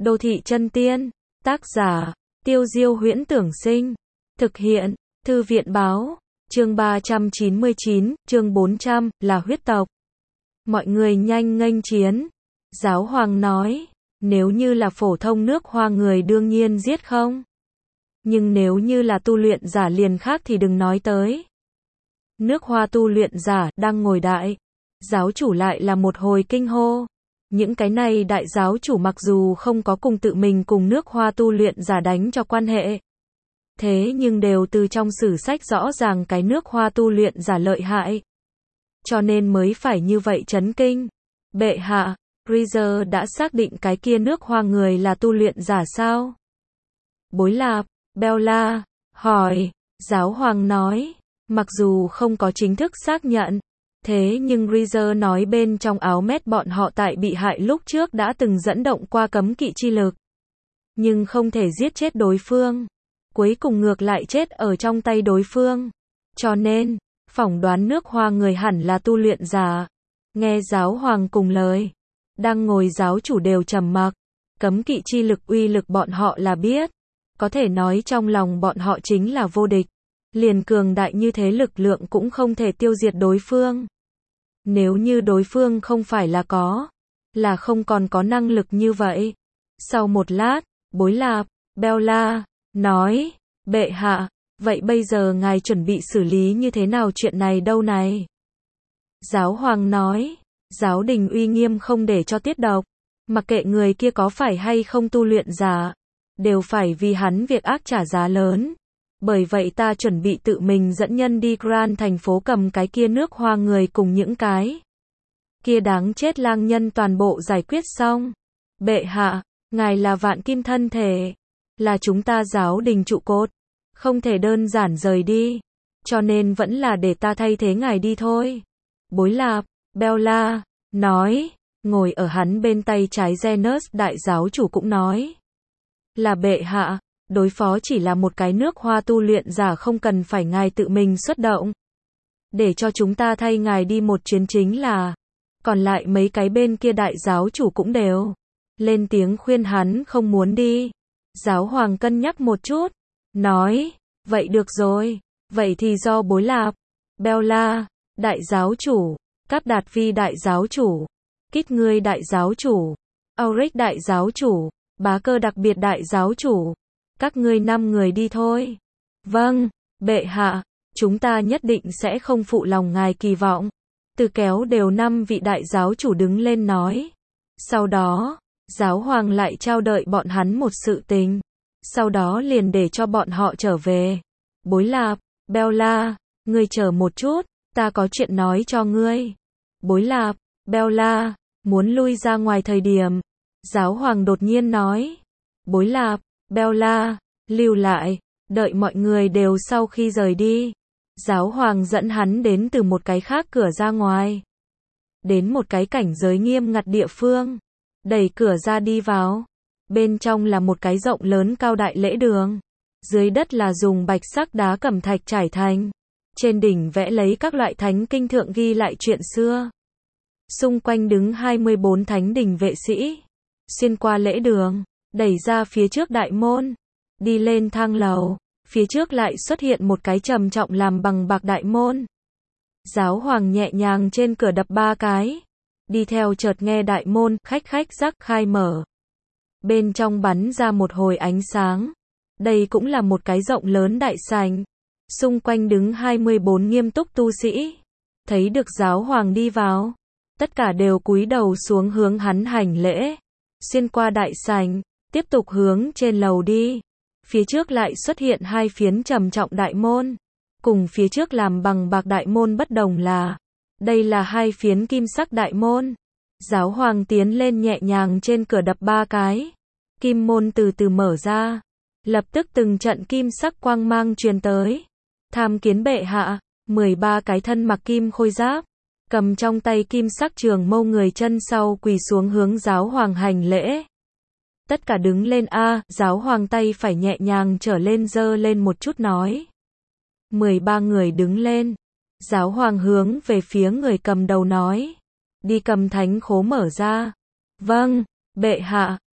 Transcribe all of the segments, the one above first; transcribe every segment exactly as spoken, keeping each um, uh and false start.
Đô thị chân tiên. Tác giả, Tiêu Diêu Huyễn Tưởng Sinh. Thực hiện, Thư viện Báo. Chương ba trăm chín mươi chín, chương bốn trăm, là huyết tộc. Mọi người nhanh nghênh chiến. Giáo hoàng nói, nếu như là phổ thông nước Hoa người đương nhiên giết không. Nhưng nếu như là tu luyện giả liền khác thì đừng nói tới. Nước Hoa tu luyện giả đang ngồi đại. Giáo chủ lại là một hồi kinh hô. Những cái này đại giáo chủ mặc dù không có cùng tự mình cùng nước Hoa tu luyện giả đánh cho quan hệ. Thế nhưng đều từ trong sử sách rõ ràng cái nước Hoa tu luyện giả lợi hại. Cho nên mới phải như vậy chấn kinh. Bệ hạ, Freezer đã xác định cái kia nước Hoa người là tu luyện giả sao? Bối Lạp, Bella, hỏi, giáo hoàng nói, mặc dù không có chính thức xác nhận, thế nhưng Freezer nói bên trong áo mét bọn họ tại bị hại lúc trước đã từng dẫn động qua cấm kỵ chi lực. Nhưng không thể giết chết đối phương. Cuối cùng ngược lại chết ở trong tay đối phương. Cho nên, phỏng đoán nước Hoa người hẳn là tu luyện giả. Nghe giáo hoàng cùng lời. Đang ngồi giáo chủ đều trầm mặc. Cấm kỵ chi lực uy lực bọn họ là biết. Có thể nói trong lòng bọn họ chính là vô địch. Liền cường đại như thế lực lượng cũng không thể tiêu diệt đối phương. Nếu như đối phương không phải là có, là không còn có năng lực như vậy. Sau một lát, Bối Lạp, Bella, nói, bệ hạ, vậy bây giờ ngài chuẩn bị xử lý như thế nào chuyện này đâu này? Giáo hoàng nói, giáo đình uy nghiêm không để cho tiết độc, mặc kệ người kia có phải hay không tu luyện giả, đều phải vì hắn việc ác trả giá lớn. Bởi vậy ta chuẩn bị tự mình dẫn nhân đi Grand thành phố cầm cái kia nước Hoa người cùng những cái kia đáng chết lang nhân toàn bộ giải quyết xong. Bệ hạ, ngài là vạn kim thân thể, là chúng ta giáo đình trụ cột, không thể đơn giản rời đi, cho nên vẫn là để ta thay thế ngài đi thôi. Bối Lạp, Bella, nói, ngồi ở hắn bên tay trái Zenos đại giáo chủ cũng nói, là bệ hạ. Đối phó chỉ là một cái nước Hoa tu luyện giả không cần phải ngài tự mình xuất động. Để cho chúng ta thay ngài đi một chuyến chính là. Còn lại mấy cái bên kia đại giáo chủ cũng đều lên tiếng khuyên hắn không muốn đi. Giáo hoàng cân nhắc một chút. Nói, vậy được rồi. Vậy thì do Bối Lạp, Bella, đại giáo chủ, Cáp Đạt Vi đại giáo chủ, Kít ngươi đại giáo chủ, Auric đại giáo chủ, Bá Cơ đặc biệt đại giáo chủ. Các ngươi năm người đi thôi. Vâng, bệ hạ, chúng ta nhất định sẽ không phụ lòng ngài kỳ vọng. Từ kéo đều năm vị đại giáo chủ đứng lên nói. Sau đó, giáo hoàng lại trao đợi bọn hắn một sự tình. Sau đó liền để cho bọn họ trở về. Bối Lạp, Bella, ngươi chờ một chút, ta có chuyện nói cho ngươi. Bối Lạp, Bella, muốn lui ra ngoài thời điểm. Giáo hoàng đột nhiên nói. Bối Lạp, Bella, lưu lại, đợi mọi người đều sau khi rời đi. Giáo hoàng dẫn hắn đến từ một cái khác cửa ra ngoài. Đến một cái cảnh giới nghiêm ngặt địa phương. Đẩy cửa ra đi vào. Bên trong là một cái rộng lớn cao đại lễ đường. Dưới đất là dùng bạch sắc đá cẩm thạch trải thành. Trên đỉnh vẽ lấy các loại thánh kinh thượng ghi lại chuyện xưa. Xung quanh đứng hai mươi bốn thánh đình vệ sĩ. Xuyên qua lễ đường. Đẩy ra phía trước đại môn, đi lên thang lầu, phía trước lại xuất hiện một cái trầm trọng làm bằng bạc đại môn. Giáo hoàng nhẹ nhàng trên cửa đập ba cái, đi theo chợt nghe đại môn khách khách rắc khai mở. Bên trong bắn ra một hồi ánh sáng. Đây cũng là một cái rộng lớn đại sảnh. Xung quanh đứng hai mươi bốn nghiêm túc tu sĩ. Thấy được giáo hoàng đi vào, tất cả đều cúi đầu xuống hướng hắn hành lễ. Xuyên qua đại sảnh, tiếp tục hướng trên lầu đi. Phía trước lại xuất hiện hai phiến trầm trọng đại môn. Cùng phía trước làm bằng bạc đại môn bất đồng là, đây là hai phiến kim sắc đại môn. Giáo hoàng tiến lên nhẹ nhàng trên cửa đập ba cái. Kim môn từ từ mở ra. Lập tức từng trận kim sắc quang mang truyền tới. Tham kiến bệ hạ, mười ba cái thân mặc kim khôi giáp. Cầm trong tay kim sắc trường mâu người chân sau quỳ xuống hướng giáo hoàng hành lễ. Tất cả đứng lên a, giáo hoàng tay phải nhẹ nhàng trở lên giơ lên một chút nói. mười ba người đứng lên. Giáo hoàng hướng về phía người cầm đầu nói. Đi cầm thánh khố mở ra. Vâng, bệ hạ.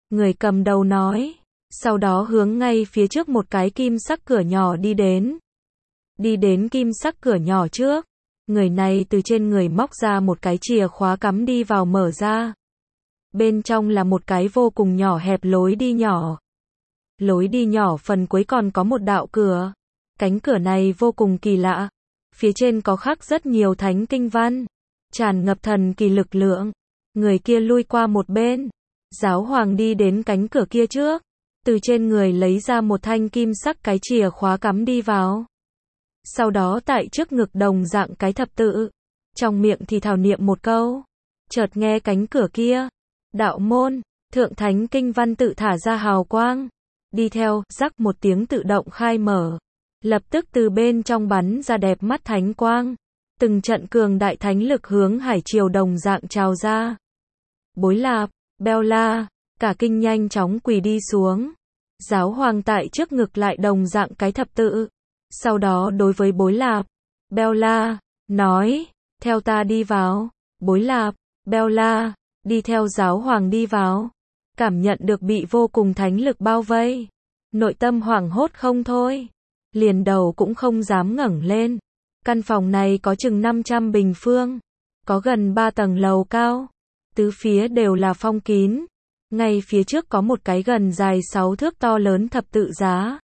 Người cầm đầu nói. Sau đó hướng ngay phía trước một cái kim sắc cửa nhỏ đi đến. Đi đến kim sắc cửa nhỏ trước. Người này từ trên người móc ra một cái chìa khóa cắm đi vào mở ra. Bên trong là một cái vô cùng nhỏ hẹp lối đi nhỏ. Lối đi nhỏ phần cuối còn có một đạo cửa. Cánh cửa này vô cùng kỳ lạ. Phía trên có khắc rất nhiều thánh kinh văn. Tràn ngập thần kỳ lực lượng. Người kia lui qua một bên. Giáo hoàng đi đến cánh cửa kia trước. Từ trên người lấy ra một thanh kim sắc cái chìa khóa cắm đi vào. Sau đó tại trước ngực đồng dạng cái thập tự. Trong miệng thì thảo niệm một câu. Chợt nghe cánh cửa kia. Đạo môn, thượng thánh kinh văn tự thả ra hào quang. Đi theo, rắc một tiếng tự động khai mở. Lập tức từ bên trong bắn ra đẹp mắt thánh quang. Từng trận cường đại thánh lực hướng hải triều đồng dạng trào ra. Bối Lạp, Bella, cả kinh nhanh chóng quỳ đi xuống. Giáo hoàng tại trước ngực lại đồng dạng cái thập tự. Sau đó đối với Bối Lạp, Bella, nói, theo ta đi vào. Bối Lạp, Bella, đi theo giáo hoàng đi vào. Cảm nhận được bị vô cùng thánh lực bao vây. Nội tâm hoảng hốt không thôi. Liền đầu cũng không dám ngẩng lên. Căn phòng này có chừng năm trăm bình phương. Có gần ba tầng lầu cao. Tứ phía đều là phong kín. Ngay phía trước có một cái gần dài sáu thước to lớn thập tự giá.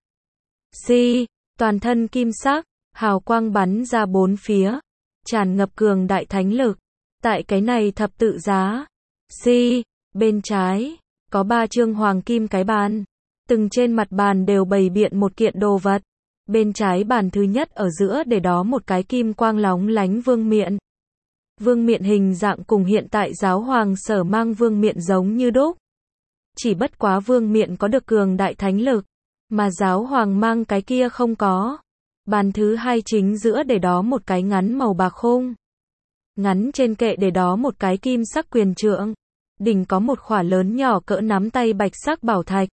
Si, toàn thân kim sắc, hào quang bắn ra bốn phía. Tràn ngập cường đại thánh lực. Tại cái này thập tự giá. Si, bên trái, có ba chương hoàng kim cái bàn. Từng trên mặt bàn đều bày biện một kiện đồ vật. Bên trái bàn thứ nhất ở giữa để đó một cái kim quang lóng lánh vương miện. Vương miện hình dạng cùng hiện tại giáo hoàng sở mang vương miện giống như đúc. Chỉ bất quá vương miện có được cường đại thánh lực, mà giáo hoàng mang cái kia không có. Bàn thứ hai chính giữa để đó một cái ngắn màu bạc khung. Ngắn trên kệ để đó một cái kim sắc quyền trượng. Đỉnh có một khỏa lớn nhỏ cỡ nắm tay bạch sắc bảo thạch.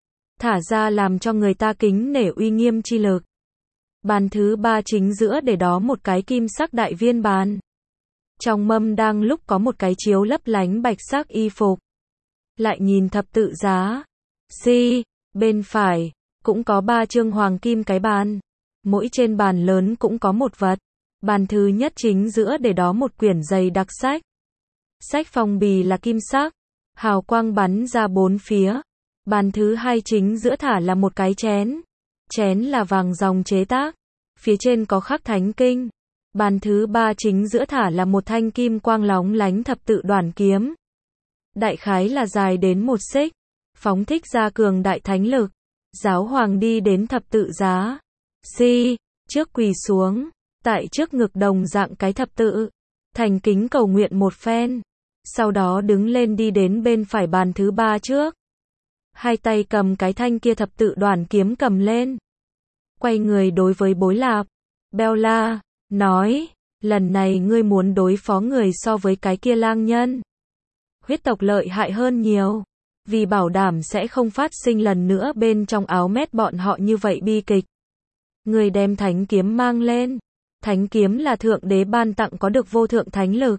Thả ra làm cho người ta kính nể uy nghiêm chi lực. Bàn thứ ba chính giữa để đó một cái kim sắc đại viên bàn. Trong mâm đang lúc có một cái chiếu lấp lánh bạch sắc y phục. Lại nhìn thập tự giá. Si, bên phải, cũng có ba chương hoàng kim cái bàn. Mỗi trên bàn lớn cũng có một vật. Bàn thứ nhất chính giữa để đó một quyển dày đặc sách. Sách phong bì là kim sắc. Hào quang bắn ra bốn phía. Bàn thứ hai chính giữa thả là một cái chén. Chén là vàng ròng chế tác. Phía trên có khắc thánh kinh. Bàn thứ ba chính giữa thả là một thanh kim quang lóng lánh thập tự đoản kiếm. Đại khái là dài đến một xích. Phóng thích ra cường đại thánh lực. Giáo hoàng đi đến thập tự giá. Si, trước quỳ xuống. Tại trước ngực đồng dạng cái thập tự. Thành kính cầu nguyện một phen. Sau đó đứng lên đi đến bên phải bàn thứ ba trước. Hai tay cầm cái thanh kia thập tự đoản kiếm cầm lên. Quay người đối với Bối Lạp, Bella, nói, lần này ngươi muốn đối phó người so với cái kia lang nhân. Huyết tộc lợi hại hơn nhiều. Vì bảo đảm sẽ không phát sinh lần nữa bên trong áo mét bọn họ như vậy bi kịch. Người đem thánh kiếm mang lên. Thánh kiếm là thượng đế ban tặng có được vô thượng thánh lực.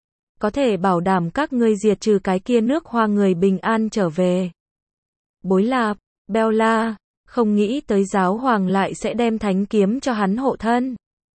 Có thể bảo đảm các ngươi diệt trừ cái kia nước hoa người bình an trở về. Bối Lạp, Bella, không nghĩ tới giáo hoàng lại sẽ đem thánh kiếm cho hắn hộ thân.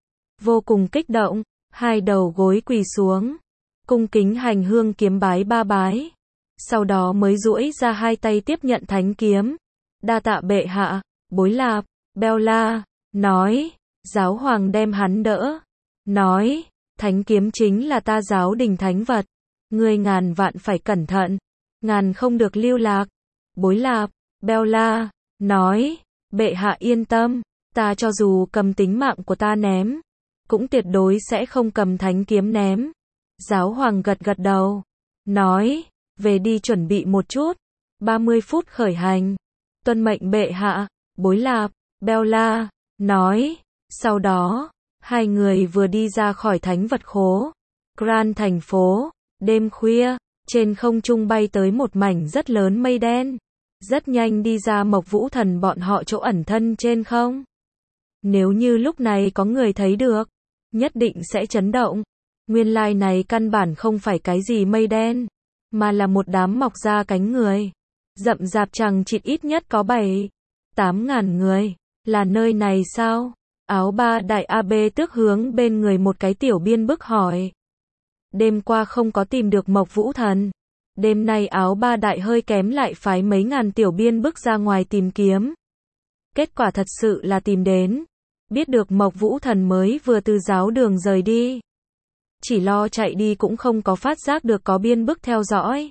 Vô cùng kích động, hai đầu gối quỳ xuống. Cung kính hành hương kiếm bái ba bái. Sau đó mới duỗi ra hai tay tiếp nhận thánh kiếm. Đa tạ bệ hạ, Bối Lạp, Bella, nói, giáo hoàng đem hắn đỡ. Nói, thánh kiếm chính là ta giáo đình thánh vật. Ngươi ngàn vạn phải cẩn thận. Ngàn không được lưu lạc. Bối Lạp, Bella, nói, bệ hạ yên tâm. Ta cho dù cầm tính mạng của ta ném. Cũng tuyệt đối sẽ không cầm thánh kiếm ném. Giáo hoàng gật gật đầu. Nói, về đi chuẩn bị một chút. ba mươi phút khởi hành. Tuân mệnh bệ hạ, Bối Lạp, Bella, nói. Sau đó, hai người vừa đi ra khỏi thánh vật khố. Grand thành phố, đêm khuya, trên không trung bay tới một mảnh rất lớn mây đen. Rất nhanh đi ra Mộc Vũ Thần bọn họ chỗ ẩn thân trên không. Nếu như lúc này có người thấy được, nhất định sẽ chấn động. Nguyên lai này căn bản không phải cái gì mây đen, mà là một đám mọc ra cánh người. Rậm rạp chằng chịt ít nhất có bảy, tám ngàn người. Là nơi này sao? Áo ba đại a bê tước hướng bên người một cái tiểu biên bức hỏi. Đêm qua không có tìm được Mộc Vũ Thần. Đêm nay áo ba đại hơi kém lại phái mấy ngàn tiểu biên bức ra ngoài tìm kiếm. Kết quả thật sự là tìm đến. Biết được Mộc Vũ Thần mới vừa từ giáo đường rời đi. Chỉ lo chạy đi cũng không có phát giác được có biên bức theo dõi.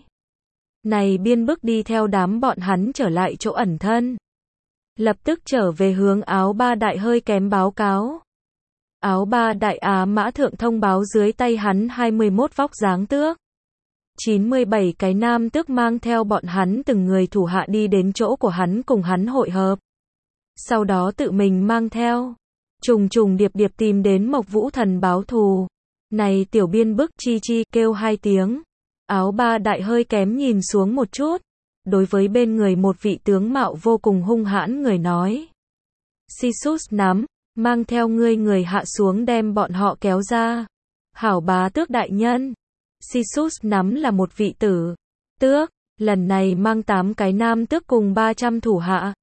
Này biên bức đi theo đám bọn hắn trở lại chỗ ẩn thân. Lập tức trở về hướng áo ba đại hơi kém báo cáo. Áo ba đại Á Mã Thượng thông báo dưới tay hắn hai mươi mốt vóc dáng tước. chín mươi bảy cái nam tước mang theo bọn hắn từng người thủ hạ đi đến chỗ của hắn cùng hắn hội hợp. Sau đó tự mình mang theo. Trùng trùng điệp điệp tìm đến Mộc Vũ Thần báo thù. Này tiểu biên bức chi chi kêu hai tiếng. Áo ba đại hơi kém nhìn xuống một chút. Đối với bên người một vị tướng mạo vô cùng hung hãn người nói. Sisus nắm, mang theo ngươi người hạ xuống đem bọn họ kéo ra. Hảo bá tước đại nhân. Sisus nắm là một vị tử tước, lần này mang tám cái nam tước cùng ba trăm thủ hạ.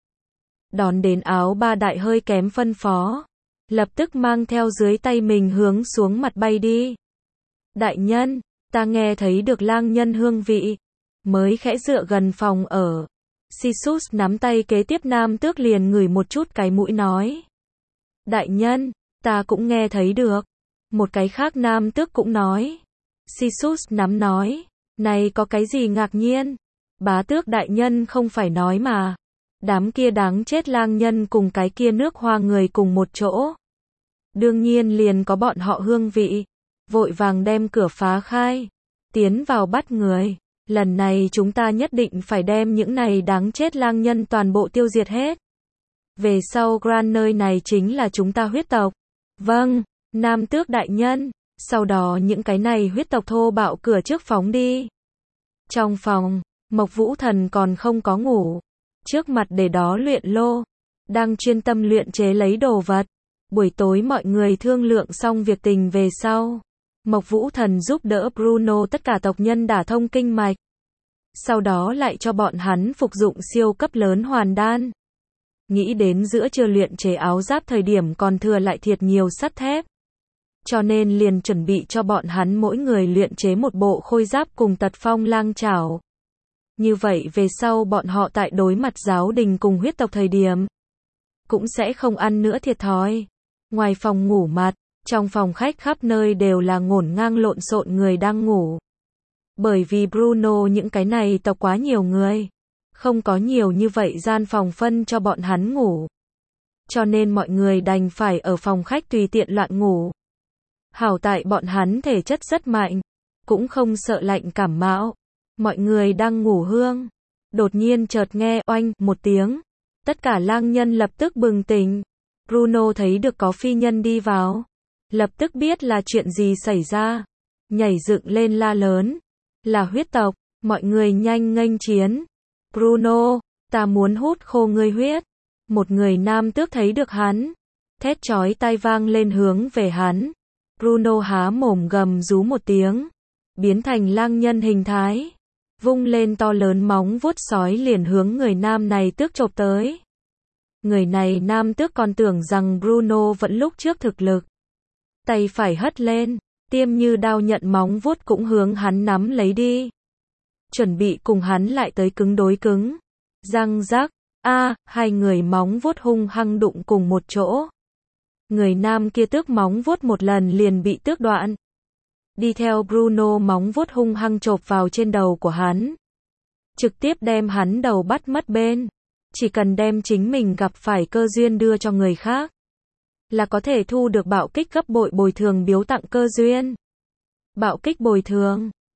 Đón đến áo ba đại hơi kém phân phó. Lập tức mang theo dưới tay mình hướng xuống mặt bay đi. Đại nhân, ta nghe thấy được lang nhân hương vị. Mới khẽ dựa gần phòng ở. Sisus nắm tay kế tiếp nam tước liền ngửi một chút cái mũi nói. Đại nhân, ta cũng nghe thấy được. Một cái khác nam tước cũng nói. Sisus nắm nói. Này có cái gì ngạc nhiên? Bá tước đại nhân không phải nói mà. Đám kia đáng chết lang nhân cùng cái kia nước hoa người cùng một chỗ. Đương nhiên liền có bọn họ hương vị. Vội vàng đem cửa phá khai. Tiến vào bắt người. Lần này chúng ta nhất định phải đem những này đáng chết lang nhân toàn bộ tiêu diệt hết. Về sau Grand nơi này chính là chúng ta huyết tộc. Vâng, nam tước đại nhân. Sau đó những cái này huyết tộc thô bạo cửa trước phóng đi. Trong phòng, Mộc Vũ Thần còn không có ngủ. Trước mặt để đó luyện lô. Đang chuyên tâm luyện chế lấy đồ vật. Buổi tối mọi người thương lượng xong việc tình về sau. Mộc Vũ Thần giúp đỡ Bruno tất cả tộc nhân đả thông kinh mạch. Sau đó lại cho bọn hắn phục dụng siêu cấp lớn hoàn đan. Nghĩ đến giữa trưa luyện chế áo giáp thời điểm còn thừa lại thiệt nhiều sắt thép. Cho nên liền chuẩn bị cho bọn hắn mỗi người luyện chế một bộ khôi giáp cùng tật phong lang chảo. Như vậy về sau bọn họ tại đối mặt giáo đình cùng huyết tộc thời điểm. Cũng sẽ không ăn nữa thiệt thòi. Ngoài phòng ngủ mặt. Trong phòng khách khắp nơi đều là ngổn ngang lộn xộn người đang ngủ. Bởi vì Bruno những cái này tộc quá nhiều người. Không có nhiều như vậy gian phòng phân cho bọn hắn ngủ. Cho nên mọi người đành phải ở phòng khách tùy tiện loạn ngủ. Hảo tại bọn hắn thể chất rất mạnh. Cũng không sợ lạnh cảm mạo. Mọi người đang ngủ hương. Đột nhiên chợt nghe oanh một tiếng. Tất cả lang nhân lập tức bừng tỉnh. Bruno thấy được có phi nhân đi vào. Lập tức biết là chuyện gì xảy ra. Nhảy dựng lên la lớn. Là huyết tộc. Mọi người nhanh nghênh chiến. Bruno, ta muốn hút khô ngươi huyết. Một người nam tước thấy được hắn. Thét chói tai vang lên hướng về hắn. Bruno há mồm gầm rú một tiếng. Biến thành lang nhân hình thái. Vung lên to lớn móng vuốt sói liền hướng người nam này tước chộp tới. Người này nam tước còn tưởng rằng Bruno vẫn lúc trước thực lực. Tay phải hất lên, tiêm như đao nhận móng vuốt cũng hướng hắn nắm lấy đi. Chuẩn bị cùng hắn lại tới cứng đối cứng. Răng rắc, a, hai người móng vuốt hung hăng đụng cùng một chỗ. Người nam kia tước móng vuốt một lần liền bị tước đoạn. Đi theo Bruno móng vuốt hung hăng chộp vào trên đầu của hắn. Trực tiếp đem hắn đầu bắt mất bên. Chỉ cần đem chính mình gặp phải cơ duyên đưa cho người khác. Là có thể thu được bạo kích gấp bội bồi thường biếu tặng cơ duyên. Bạo kích bồi thường.